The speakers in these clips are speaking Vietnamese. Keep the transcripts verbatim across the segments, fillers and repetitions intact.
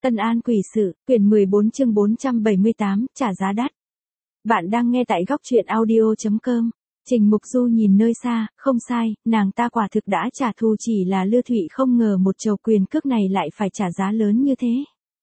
Tân An quỷ sự, quyển mười bốn chương bốn trăm bảy mươi tám, trả giá đắt. Bạn đang nghe tại góc truyện audio chấm com. Trình Mục Du nhìn nơi xa, không sai, nàng ta quả thực đã trả thù, chỉ là Lư Thụy không ngờ một chầu quyền cước này lại phải trả giá lớn như thế.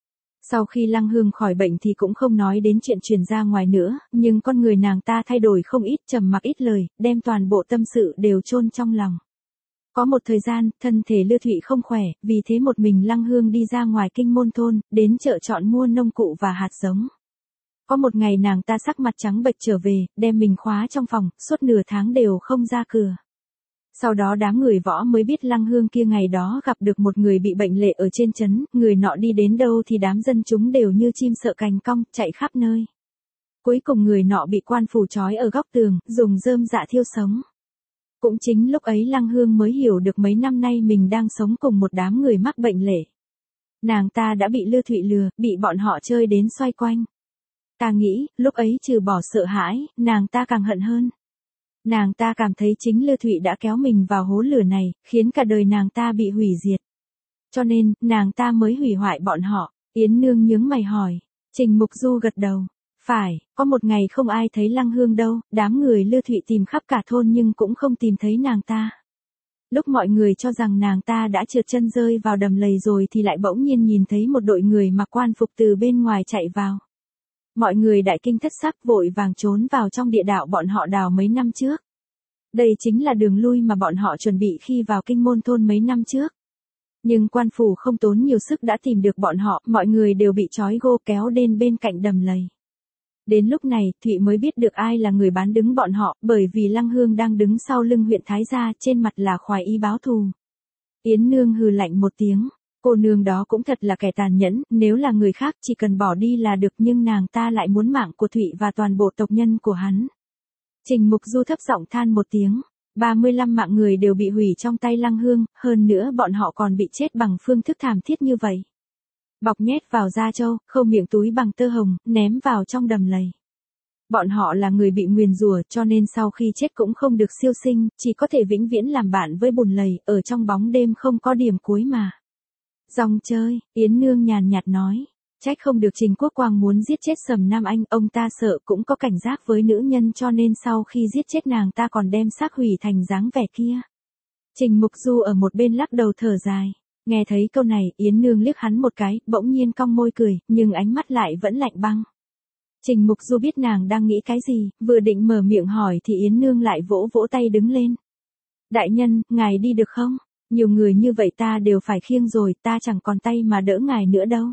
Sau khi Lăng Hương khỏi bệnh thì cũng không nói đến chuyện truyền ra ngoài nữa, nhưng con người nàng ta thay đổi không ít, trầm mặc ít lời, đem toàn bộ tâm sự đều chôn trong lòng. Có một thời gian, thân thể Lư Thụy không khỏe, vì thế một mình Lăng Hương đi ra ngoài kinh môn thôn, đến chợ chọn mua nông cụ và hạt giống. Có một ngày nàng ta sắc mặt trắng bệch trở về, đem mình khóa trong phòng, suốt nửa tháng đều không ra cửa. Sau đó đám người võ mới biết Lăng Hương kia ngày đó gặp được một người bị bệnh lệ ở trên trấn, người nọ đi đến đâu thì đám dân chúng đều như chim sợ cành cong, chạy khắp nơi. Cuối cùng người nọ bị quan phủ trói ở góc tường, dùng rơm rạ thiêu sống. Cũng chính lúc ấy Lăng Hương mới hiểu được mấy năm nay mình đang sống cùng một đám người mắc bệnh lệ. Nàng ta đã bị Lư Thụy lừa, bị bọn họ chơi đến xoay quanh. Ta nghĩ, lúc ấy trừ bỏ sợ hãi, nàng ta càng hận hơn. Nàng ta cảm thấy chính Lư Thụy đã kéo mình vào hố lửa này, khiến cả đời nàng ta bị hủy diệt. Cho nên, nàng ta mới hủy hoại bọn họ. Yến Nương nhướng mày hỏi. Trình Mục Du gật đầu. Phải, có một ngày không ai thấy Lăng Hương đâu, đám người Lư Thụy tìm khắp cả thôn nhưng cũng không tìm thấy nàng ta. Lúc mọi người cho rằng nàng ta đã trượt chân rơi vào đầm lầy rồi thì lại bỗng nhiên nhìn thấy một đội người mặc quan phục từ bên ngoài chạy vào. Mọi người đại kinh thất sắc vội vàng trốn vào trong địa đạo bọn họ đào mấy năm trước. Đây chính là đường lui mà bọn họ chuẩn bị khi vào kinh môn thôn mấy năm trước. Nhưng quan phủ không tốn nhiều sức đã tìm được bọn họ, mọi người đều bị trói gô kéo đến bên cạnh đầm lầy. Đến lúc này, Thụy mới biết được ai là người bán đứng bọn họ, bởi vì Lăng Hương đang đứng sau lưng huyện Thái Gia, trên mặt là khoái ý báo thù. Yến Nương hừ lạnh một tiếng, cô nương đó cũng thật là kẻ tàn nhẫn, nếu là người khác chỉ cần bỏ đi là được, nhưng nàng ta lại muốn mạng của Thụy và toàn bộ tộc nhân của hắn. Trình Mục Du thấp giọng than một tiếng, ba mươi lăm mạng người đều bị hủy trong tay Lăng Hương, hơn nữa bọn họ còn bị chết bằng phương thức thảm thiết như vậy. Bọc nhét vào da trâu, khâu miệng túi bằng tơ hồng, ném vào trong đầm lầy. Bọn họ là người bị nguyền rủa, cho nên sau khi chết cũng không được siêu sinh, chỉ có thể vĩnh viễn làm bạn với bùn lầy, ở trong bóng đêm không có điểm cuối mà. Dòng chơi, Yến Nương nhàn nhạt nói, trách không được Trình Quốc Quang muốn giết chết Sầm Nam Anh, ông ta sợ cũng có cảnh giác với nữ nhân cho nên sau khi giết chết nàng ta còn đem xác hủy thành dáng vẻ kia. Trình Mục Du ở một bên lắc đầu thở dài. Nghe thấy câu này, Yến Nương liếc hắn một cái, bỗng nhiên cong môi cười, nhưng ánh mắt lại vẫn lạnh băng. Trình Mục Du biết nàng đang nghĩ cái gì, vừa định mở miệng hỏi thì Yến Nương lại vỗ vỗ tay đứng lên. Đại nhân, ngài đi được không? Nhiều người như vậy ta đều phải khiêng rồi, ta chẳng còn tay mà đỡ ngài nữa đâu.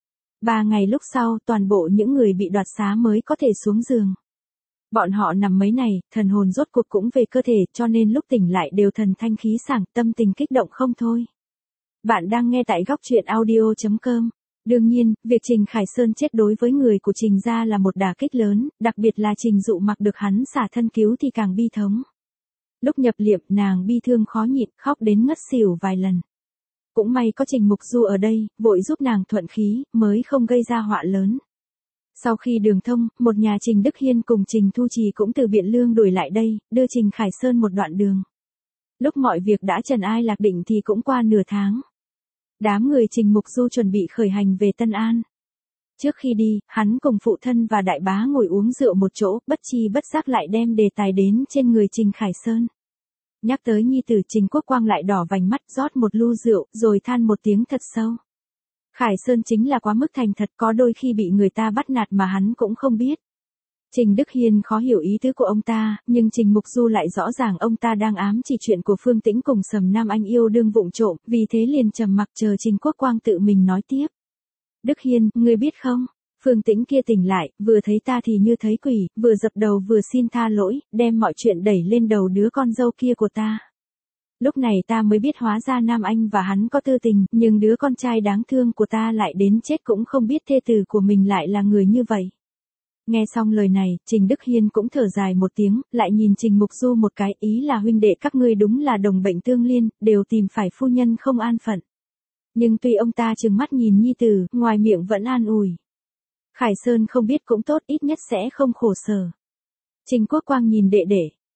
Ba ngày lúc sau, toàn bộ những người bị đoạt xá mới có thể xuống giường. Bọn họ nằm mấy ngày, thần hồn rốt cuộc cũng về cơ thể, cho nên lúc tỉnh lại đều thần thanh khí sảng, tâm tình kích động không thôi. Bạn đang nghe tại góc truyện audio chấm com. Đương nhiên, việc Trình Khải Sơn chết đối với người của Trình gia là một đả kích lớn, đặc biệt là Trình Dụ Mặc được hắn xả thân cứu thì càng bi thống. Lúc nhập liệm, nàng bi thương khó nhịn, khóc đến ngất xỉu vài lần. Cũng may có Trình Mục Du ở đây, vội giúp nàng thuận khí, mới không gây ra họa lớn. Sau khi đường thông, một nhà Trình Đức Hiên cùng Trình Thu Trì cũng từ Biện Lương đuổi lại đây, đưa Trình Khải Sơn một đoạn đường. Lúc mọi việc đã trần ai lạc định thì cũng qua nửa tháng. Đám người Trình Mục Du chuẩn bị khởi hành về Tân An. Trước khi đi, hắn cùng phụ thân và đại bá ngồi uống rượu một chỗ, bất chi bất giác lại đem đề tài đến trên người Trình Khải Sơn. Nhắc tới nhi tử Trình Quốc Quang lại đỏ vành mắt rót một lu rượu, rồi than một tiếng thật sâu. Khải Sơn chính là quá mức thành thật, có đôi khi bị người ta bắt nạt mà hắn cũng không biết. Trình Đức Hiên khó hiểu ý tứ của ông ta, nhưng Trình Mục Du lại rõ ràng ông ta đang ám chỉ chuyện của Phương Tĩnh cùng Sầm Nam Anh yêu đương vụng trộm, vì thế liền trầm mặc chờ Trình Quốc Quang tự mình nói tiếp. Đức Hiên, ngươi biết không, Phương Tĩnh kia tỉnh lại, vừa thấy ta thì như thấy quỷ, vừa dập đầu vừa xin tha lỗi, đem mọi chuyện đẩy lên đầu đứa con dâu kia của ta. Lúc này ta mới biết hóa ra Nam Anh và hắn có tư tình, nhưng đứa con trai đáng thương của ta lại đến chết cũng không biết thê tử của mình lại là người như vậy. Nghe xong lời này, Trình Đức Hiên cũng thở dài một tiếng, lại nhìn Trình Mục Du một cái, ý là huynh đệ các ngươi đúng là đồng bệnh tương liên, đều tìm phải phu nhân không an phận. Nhưng tuy ông ta trừng mắt nhìn nhi tử, ngoài miệng vẫn an ủi. Khải Sơn không biết cũng tốt, ít nhất sẽ không khổ sở. Trình Quốc Quang nhìn đệ đệ,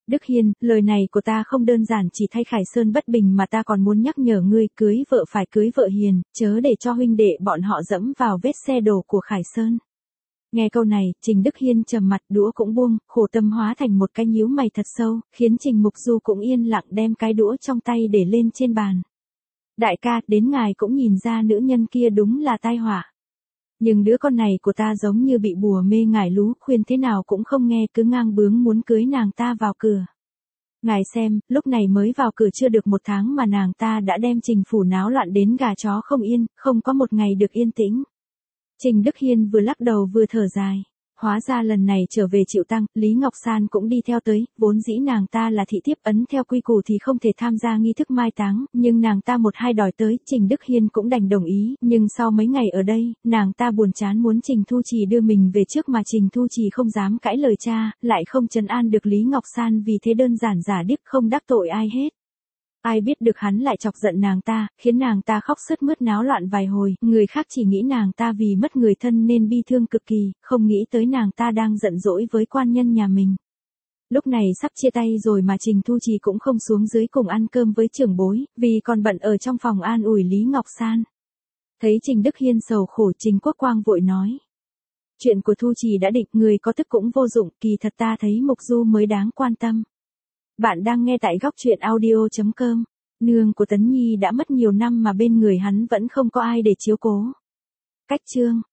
Đức Hiên, lời này của ta không đơn giản chỉ thay Khải Sơn bất bình mà ta còn muốn nhắc nhở ngươi cưới vợ phải cưới vợ hiền, chớ để cho huynh đệ bọn họ dẫm vào vết xe đổ của Khải Sơn. Nghe câu này, Trình Đức Hiên trầm mặt, đũa cũng buông, khổ tâm hóa thành một cái nhíu mày thật sâu, khiến Trình Mục Du cũng yên lặng đem cái đũa trong tay để lên trên bàn. Đại ca, đến ngài cũng nhìn ra nữ nhân kia đúng là tai họa. Nhưng đứa con này của ta giống như bị bùa mê ngải lú, khuyên thế nào cũng không nghe, cứ ngang bướng muốn cưới nàng ta vào cửa. Ngài xem, lúc này mới vào cửa chưa được một tháng mà nàng ta đã đem Trình phủ náo loạn đến gà chó không yên, không có một ngày được yên tĩnh. Trình Đức Hiên vừa lắc đầu vừa thở dài. Hóa ra lần này trở về chịu tăng, Lý Ngọc San cũng đi theo tới, vốn dĩ nàng ta là thị thiếp ấn theo quy củ thì không thể tham gia nghi thức mai táng, nhưng nàng ta một hai đòi tới, Trình Đức Hiên cũng đành đồng ý, nhưng sau mấy ngày ở đây, nàng ta buồn chán muốn Trình Thu Trì đưa mình về trước mà Trình Thu Trì không dám cãi lời cha, lại không trấn an được Lý Ngọc San vì thế đơn giản giả điếc không đắc tội ai hết. Ai biết được hắn lại chọc giận nàng ta, khiến nàng ta khóc sướt mướt náo loạn vài hồi, người khác chỉ nghĩ nàng ta vì mất người thân nên bi thương cực kỳ, không nghĩ tới nàng ta đang giận dỗi với quan nhân nhà mình. Lúc này sắp chia tay rồi mà Trình Thu Trì cũng không xuống dưới cùng ăn cơm với trưởng bối, vì còn bận ở trong phòng an ủi Lý Ngọc San. Thấy Trình Đức Hiên sầu khổ, Trình Quốc Quang vội nói. Chuyện của Thu Trì đã định, người có tức cũng vô dụng, kỳ thật ta thấy Mục Du mới đáng quan tâm. Bạn đang nghe tại góc truyện audio chấm com. Nương của Tấn Nhi đã mất nhiều năm mà bên người hắn vẫn không có ai để chiếu cố. Cách chương